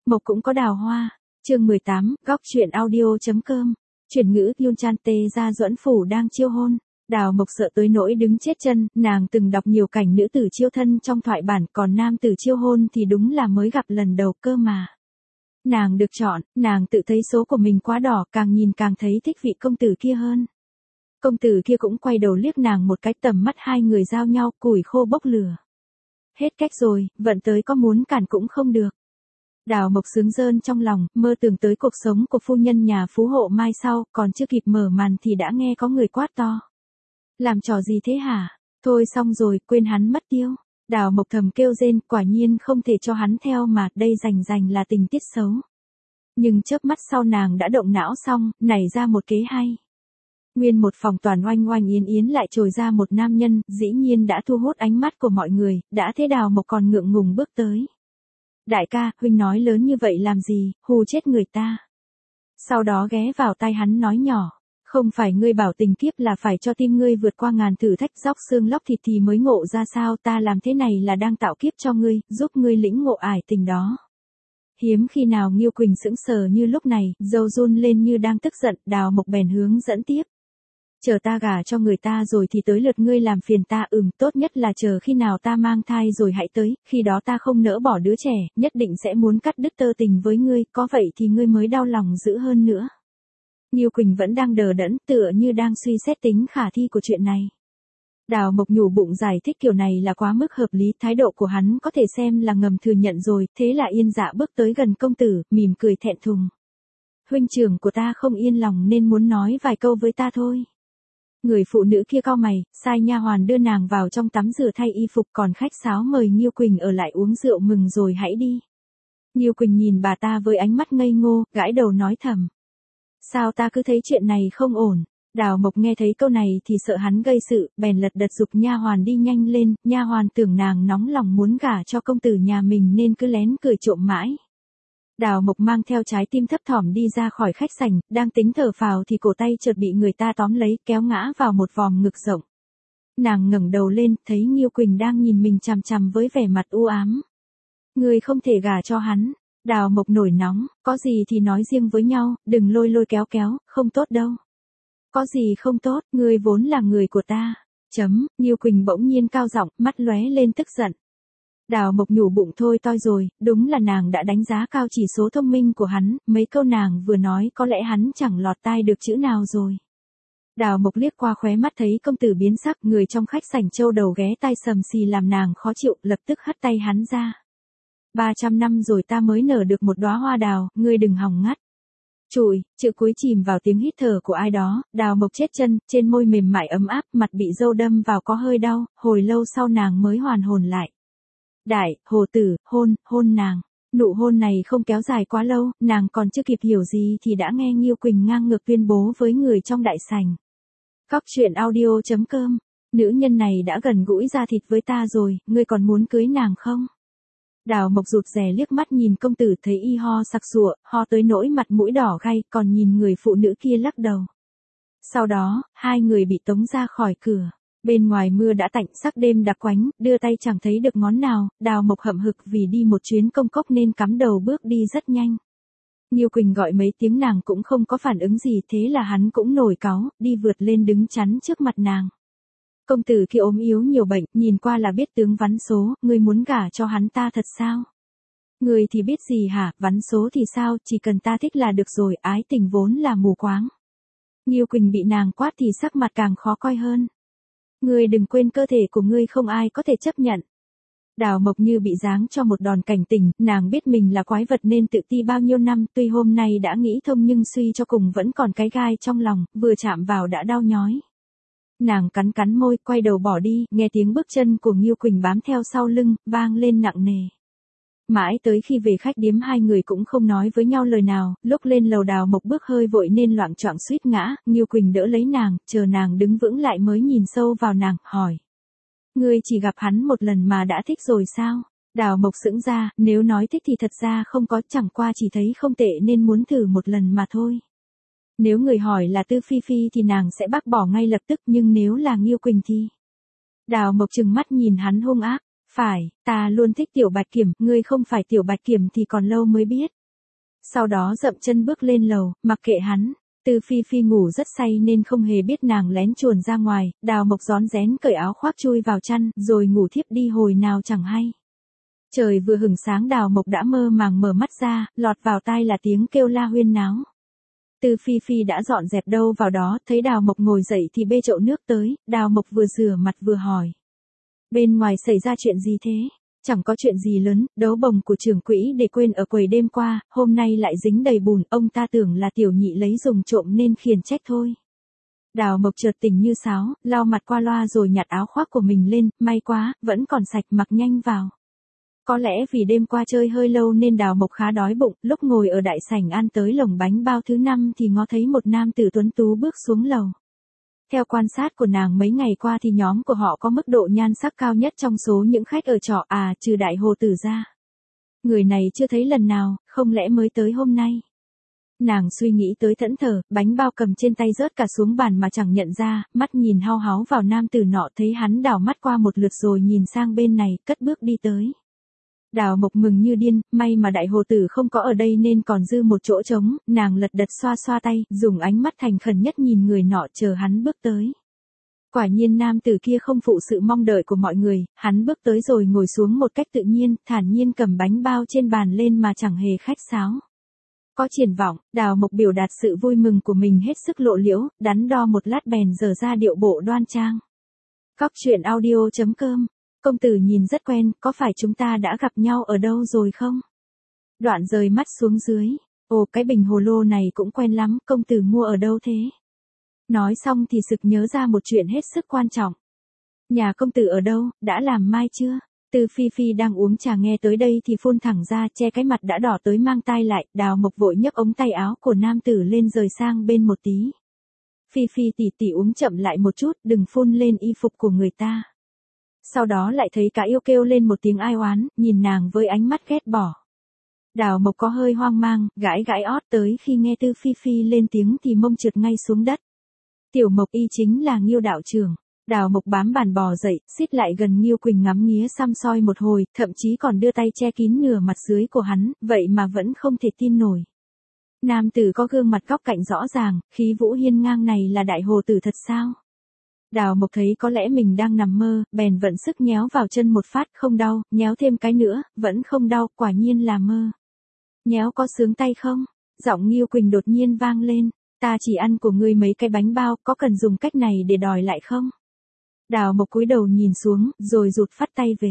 Mộc cũng có đào hoa. Chương 18, góc truyện audio.com. Chuyển ngữ Yun Chan Tê ra Duẫn phủ đang chiêu hôn. Đào Mộc sợ tới nỗi đứng chết chân, nàng từng đọc nhiều cảnh nữ tử chiêu thân trong thoại bản, còn nam tử chiêu hôn thì đúng là mới gặp lần đầu cơ mà. Nàng được chọn, nàng tự thấy số của mình quá đỏ, càng nhìn càng thấy thích vị công tử kia hơn. Công tử kia cũng quay đầu liếc nàng một cái, tầm mắt hai người giao nhau, củi khô bốc lửa. Hết cách rồi, vận tới có muốn cản cũng không được. Đào Mộc sướng rơn trong lòng, mơ tưởng tới cuộc sống của phu nhân nhà phú hộ mai sau, còn chưa kịp mở màn thì đã nghe có người quát to. Làm trò gì thế hả? Thôi xong rồi, quên hắn mất tiêu. Đào Mộc thầm kêu rên, quả nhiên không thể cho hắn theo mà, đây rành là tình tiết xấu. Nhưng chớp mắt sau nàng đã động não xong, nảy ra một kế hay. Nguyên một phòng toàn oanh oanh yến yến lại trồi ra một nam nhân, dĩ nhiên đã thu hút ánh mắt của mọi người, đã thế Đào Mộc còn ngượng ngùng bước tới. Đại ca, huynh nói lớn như vậy làm gì, hù chết người ta. Sau đó ghé vào tai hắn nói nhỏ, không phải ngươi bảo tình kiếp là phải cho tim ngươi vượt qua ngàn thử thách róc xương lóc thịt thì mới ngộ ra sao, ta làm thế này là đang tạo kiếp cho ngươi, giúp ngươi lĩnh ngộ ải tình đó. Hiếm khi nào Nghiêu Quỳnh sững sờ như lúc này, râu run lên như đang tức giận, Đào Mộc bèn hướng dẫn tiếp. Chờ ta gả cho người ta rồi thì tới lượt ngươi làm phiền ta, tốt nhất là chờ khi nào ta mang thai rồi hãy tới, khi đó ta không nỡ bỏ đứa trẻ, nhất định sẽ muốn cắt đứt tơ tình với ngươi, có vậy thì ngươi mới đau lòng dữ hơn nữa. Nghiêu Quỳnh vẫn đang đờ đẫn, tựa như đang suy xét tính khả thi của chuyện này. Đào Mộc nhủ bụng giải thích kiểu này là quá mức hợp lý, thái độ của hắn có thể xem là ngầm thừa nhận rồi, thế là yên dạ bước tới gần công tử, mỉm cười thẹn thùng. Huynh trưởng của ta không yên lòng nên muốn nói vài câu với ta thôi. Người phụ nữ kia cau mày, sai nha hoàn đưa nàng vào trong tắm rửa thay y phục, còn khách sáo mời Nghiêu Quỳnh ở lại uống rượu mừng rồi hãy đi. Nghiêu Quỳnh nhìn bà ta với ánh mắt ngây ngô, gãi đầu nói thầm. Sao ta cứ thấy chuyện này không ổn? Đào Mộc nghe thấy câu này thì sợ hắn gây sự, bèn lật đật giục nha hoàn đi nhanh lên, nha hoàn tưởng nàng nóng lòng muốn gả cho công tử nhà mình nên cứ lén cười trộm mãi. Đào Mộc mang theo trái tim thấp thỏm đi ra khỏi khách sảnh, đang tính thở phào thì cổ tay chợt bị người ta tóm lấy, kéo ngã vào một vòm ngực rộng. Nàng ngẩng đầu lên, thấy Nghiêu Quỳnh đang nhìn mình chằm chằm với vẻ mặt u ám. Ngươi không thể gả cho hắn. Đào Mộc nổi nóng, có gì thì nói riêng với nhau, đừng lôi lôi kéo kéo, không tốt đâu. Có gì không tốt, ngươi vốn là người của ta. Nghiêu Quỳnh bỗng nhiên cao giọng, mắt lóe lên tức giận. Đào Mộc nhủ bụng thôi toi rồi, đúng là nàng đã đánh giá cao chỉ số thông minh của hắn, mấy câu nàng vừa nói có lẽ hắn chẳng lọt tai được chữ nào rồi. Đào Mộc liếc qua khóe mắt thấy công tử biến sắc, người trong khách sảnh châu đầu ghé tai sầm xì làm nàng khó chịu, lập tức hất tay hắn ra. 300 năm rồi ta mới nở được một đóa hoa đào, ngươi đừng hòng ngắt. Chùi, chữ cuối chìm vào tiếng hít thở của ai đó, Đào Mộc chết chân, trên môi mềm mại ấm áp, mặt bị dâu đâm vào có hơi đau, hồi lâu sau nàng mới hoàn hồn lại. Đại, hồ tử, hôn nàng. Nụ hôn này không kéo dài quá lâu, nàng còn chưa kịp hiểu gì thì đã nghe Nghiêu Quỳnh ngang ngược tuyên bố với người trong đại sảnh. Góc truyện audio.com. Nữ nhân này đã gần gũi da thịt với ta rồi, ngươi còn muốn cưới nàng không? Đào Mộc rụt rè liếc mắt nhìn công tử thấy y ho sặc sụa, ho tới nỗi mặt mũi đỏ gay, còn nhìn người phụ nữ kia lắc đầu. Sau đó, hai người bị tống ra khỏi cửa. Bên ngoài mưa đã tạnh, sắc đêm đặc quánh, đưa tay chẳng thấy được ngón nào, Đào Mộc hậm hực vì đi một chuyến công cốc nên cắm đầu bước đi rất nhanh. Nghiêu Quỳnh gọi mấy tiếng nàng cũng không có phản ứng gì, thế là hắn cũng nổi cáu, đi vượt lên đứng chắn trước mặt nàng. Công tử kia ốm yếu nhiều bệnh, nhìn qua là biết tướng vắn số, ngươi muốn gả cho hắn ta thật sao? Ngươi thì biết gì hả, vắn số thì sao, chỉ cần ta thích là được rồi, ái tình vốn là mù quáng. Nghiêu Quỳnh bị nàng quát thì sắc mặt càng khó coi hơn. Ngươi đừng quên cơ thể của ngươi không ai có thể chấp nhận. Đào Mộc như bị giáng cho một đòn cảnh tỉnh, nàng biết mình là quái vật nên tự ti bao nhiêu năm, tuy hôm nay đã nghĩ thông nhưng suy cho cùng vẫn còn cái gai trong lòng, vừa chạm vào đã đau nhói. Nàng cắn môi, quay đầu bỏ đi, nghe tiếng bước chân của Nghiêu Quỳnh bám theo sau lưng, vang lên nặng nề. Mãi tới khi về khách điếm hai người cũng không nói với nhau lời nào, lúc lên lầu Đào Mộc bước hơi vội nên loạng choạng suýt ngã, Nghiêu Quỳnh đỡ lấy nàng, chờ nàng đứng vững lại mới nhìn sâu vào nàng, hỏi. Ngươi chỉ gặp hắn một lần mà đã thích rồi sao? Đào Mộc sững ra, nếu nói thích thì thật ra không có, chẳng qua chỉ thấy không tệ nên muốn thử một lần mà thôi. Nếu người hỏi là Tư Phi Phi thì nàng sẽ bác bỏ ngay lập tức, nhưng nếu là Nghiêu Quỳnh thì... Đào Mộc trừng mắt nhìn hắn hung ác. Phải, ta luôn thích Tiểu Bạch Kiểm, ngươi không phải Tiểu Bạch Kiểm thì còn lâu mới biết. Sau đó dậm chân bước lên lầu, mặc kệ hắn. Từ Phi Phi ngủ rất say nên không hề biết nàng lén chuồn ra ngoài, Đào Mộc rón rén cởi áo khoác chui vào chăn, rồi ngủ thiếp đi hồi nào chẳng hay. Trời vừa hửng sáng Đào Mộc đã mơ màng mở mắt ra, lọt vào tai là tiếng kêu la huyên náo. Từ Phi Phi đã dọn dẹp đâu vào đó, thấy Đào Mộc ngồi dậy thì bê chậu nước tới, Đào Mộc vừa rửa mặt vừa hỏi. Bên ngoài xảy ra chuyện gì thế? Chẳng có chuyện gì lớn, đấu bồng của trưởng quỹ để quên ở quầy đêm qua, hôm nay lại dính đầy bùn, ông ta tưởng là tiểu nhị lấy dùng trộm nên khiển trách thôi. Đào Mộc chợt tỉnh như sáo, lau mặt qua loa rồi nhặt áo khoác của mình lên, may quá, vẫn còn sạch, mặc nhanh vào. Có lẽ vì đêm qua chơi hơi lâu nên Đào Mộc khá đói bụng, lúc ngồi ở đại sảnh ăn tới lồng bánh bao thứ 5 thì ngó thấy một nam tử tuấn tú bước xuống lầu. Theo quan sát của nàng mấy ngày qua thì nhóm của họ có mức độ nhan sắc cao nhất trong số những khách ở trọ trừ đại hồ tử ra. Người này chưa thấy lần nào, không lẽ mới tới hôm nay. Nàng suy nghĩ tới thẫn thờ, bánh bao cầm trên tay rớt cả xuống bàn mà chẳng nhận ra, mắt nhìn hao háo vào nam tử nọ, thấy hắn đảo mắt qua một lượt rồi nhìn sang bên này, cất bước đi tới. Đào Mộc mừng như điên, may mà đại hồ tử không có ở đây nên còn dư một chỗ trống, nàng lật đật xoa xoa tay, dùng ánh mắt thành khẩn nhất nhìn người nọ chờ hắn bước tới. Quả nhiên nam tử kia không phụ sự mong đợi của mọi người, hắn bước tới rồi ngồi xuống một cách tự nhiên, thản nhiên cầm bánh bao trên bàn lên mà chẳng hề khách sáo. Có triển vọng, Đào Mộc biểu đạt sự vui mừng của mình hết sức lộ liễu, đắn đo một lát bèn dở ra điệu bộ đoan trang. Góc truyện audio.com. Công tử nhìn rất quen, có phải chúng ta đã gặp nhau ở đâu rồi không? Đoạn rời mắt xuống dưới. Ồ, cái bình hồ lô này cũng quen lắm, công tử mua ở đâu thế? Nói xong thì sực nhớ ra một chuyện hết sức quan trọng. Nhà công tử ở đâu, đã làm mai chưa? Từ Phi Phi đang uống trà nghe tới đây thì phun thẳng ra, che cái mặt đã đỏ tới mang tai lại, Đào Mộc vội nhấc ống tay áo của nam tử lên rời sang bên một tí. Phi Phi tỉ tỉ uống chậm lại một chút, đừng phun lên y phục của người ta. Sau đó lại thấy cả yêu kêu lên một tiếng ai oán, nhìn nàng với ánh mắt ghét bỏ. Đào Mộc có hơi hoang mang, gãi gãi ót tới khi nghe Tư Phi Phi lên tiếng thì mông trượt ngay xuống đất. Tiểu Mộc y chính là Nghiêu đạo trưởng. Đào Mộc bám bàn bò dậy, xít lại gần Nghiêu Quỳnh ngắm nghía xăm soi một hồi, thậm chí còn đưa tay che kín nửa mặt dưới của hắn, vậy mà vẫn không thể tin nổi. Nam tử có gương mặt góc cạnh rõ ràng, khí vũ hiên ngang này là đại hồ tử thật sao? Đào Mộc thấy có lẽ mình đang nằm mơ, bèn vận sức nhéo vào chân một phát, không đau, nhéo thêm cái nữa, vẫn không đau, quả nhiên là mơ. Nhéo có sướng tay không? Giọng Nghiêu Quỳnh đột nhiên vang lên, ta chỉ ăn của ngươi mấy cái bánh bao, có cần dùng cách này để đòi lại không? Đào Mộc cúi đầu nhìn xuống, rồi rụt phát tay về.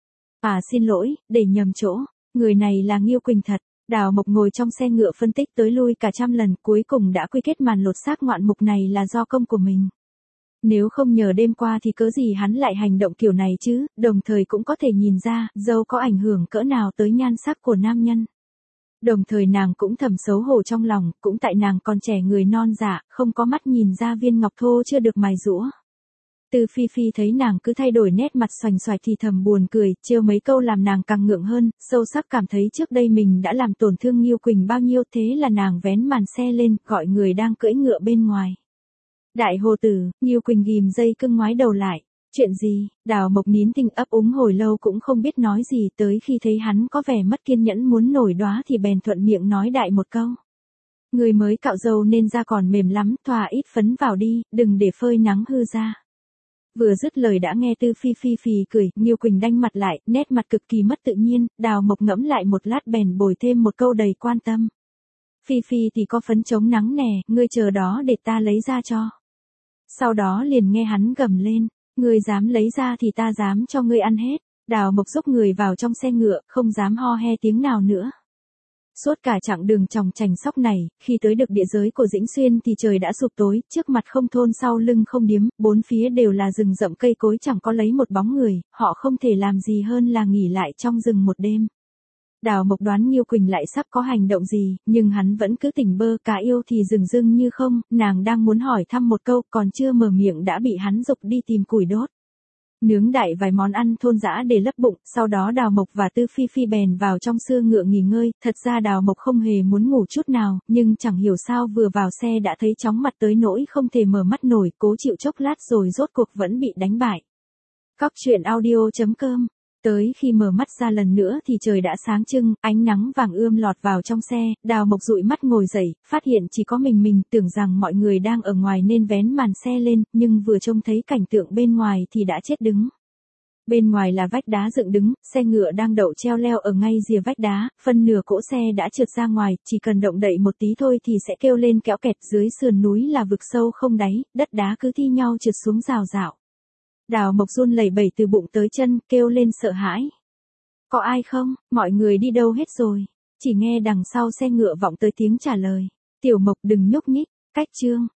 Xin lỗi, để nhầm chỗ, người này là Nghiêu Quỳnh thật. Đào Mộc ngồi trong xe ngựa phân tích tới lui cả trăm lần, cuối cùng đã quy kết màn lột xác ngoạn mục này là do công của mình. Nếu không nhờ đêm qua thì cớ gì hắn lại hành động kiểu này chứ, đồng thời cũng có thể nhìn ra, dâu có ảnh hưởng cỡ nào tới nhan sắc của nam nhân. Đồng thời nàng cũng thầm xấu hổ trong lòng, cũng tại nàng còn trẻ người non dạ, không có mắt nhìn ra viên ngọc thô chưa được mài giũa. Từ Phi Phi thấy nàng cứ thay đổi nét mặt xoành xoạch thì thầm buồn cười, trêu mấy câu làm nàng càng ngượng hơn, sâu sắc cảm thấy trước đây mình đã làm tổn thương Nghiêu Quỳnh bao nhiêu, thế là nàng vén màn xe lên, gọi người đang cưỡi ngựa bên ngoài. Đại hồ tử, Nghiêu Quỳnh ghim dây cưng ngoái đầu lại. Chuyện gì? Đào Mộc nín thinh ấp úng hồi lâu cũng không biết nói gì, tới khi thấy hắn có vẻ mất kiên nhẫn muốn nổi đoá thì bèn thuận miệng nói đại một câu. Người mới cạo râu nên da còn mềm lắm, thoa ít phấn vào đi, đừng để phơi nắng hư da. Vừa dứt lời đã nghe Tư Phi Phi phì cười, Nghiêu Quỳnh đanh mặt lại, nét mặt cực kỳ mất tự nhiên, Đào Mộc ngẫm lại một lát bèn bồi thêm một câu đầy quan tâm. Phi Phi thì có phấn chống nắng nè, ngươi chờ đó để ta lấy ra cho. Sau đó liền nghe hắn gầm lên, ngươi dám lấy ra thì ta dám cho ngươi ăn hết. Đào Mộc xúc người vào trong xe ngựa, không dám ho he tiếng nào nữa. Suốt cả chặng đường chòng chành sóc này, khi tới được địa giới của Dĩnh Xuyên thì trời đã sụp tối, trước mặt không thôn sau lưng không điếm, bốn phía đều là rừng rậm cây cối chẳng có lấy một bóng người, họ không thể làm gì hơn là nghỉ lại trong rừng một đêm. Đào Mộc đoán Nghiêu Quỳnh lại sắp có hành động gì, nhưng hắn vẫn cứ tỉnh bơ, cá yêu thì dừng dưng như không, nàng đang muốn hỏi thăm một câu, còn chưa mở miệng đã bị hắn giục đi tìm củi đốt. Nướng đại vài món ăn thôn dã để lấp bụng, sau đó Đào Mộc và Tư Phi Phi bèn vào trong xưa ngựa nghỉ ngơi, thật ra Đào Mộc không hề muốn ngủ chút nào, nhưng chẳng hiểu sao vừa vào xe đã thấy chóng mặt tới nỗi không thể mở mắt nổi, cố chịu chốc lát rồi rốt cuộc vẫn bị đánh bại. Góc truyện audio.com Tới khi mở mắt ra lần nữa thì trời đã sáng trưng, ánh nắng vàng ươm lọt vào trong xe, Đào Mộc dụi mắt ngồi dậy, phát hiện chỉ có mình, tưởng rằng mọi người đang ở ngoài nên vén màn xe lên, nhưng vừa trông thấy cảnh tượng bên ngoài thì đã chết đứng. Bên ngoài là vách đá dựng đứng, xe ngựa đang đậu treo leo ở ngay rìa vách đá, phân nửa cỗ xe đã trượt ra ngoài, chỉ cần động đậy một tí thôi thì sẽ kêu lên kéo kẹt, dưới sườn núi là vực sâu không đáy, đất đá cứ thi nhau trượt xuống rào rạo. Đào Mộc run lẩy bẩy từ bụng tới chân, kêu lên sợ hãi. Có ai không, mọi người đi đâu hết rồi? Chỉ nghe đằng sau xe ngựa vọng tới tiếng trả lời. Tiểu Mộc đừng nhúc nhích, cách chương.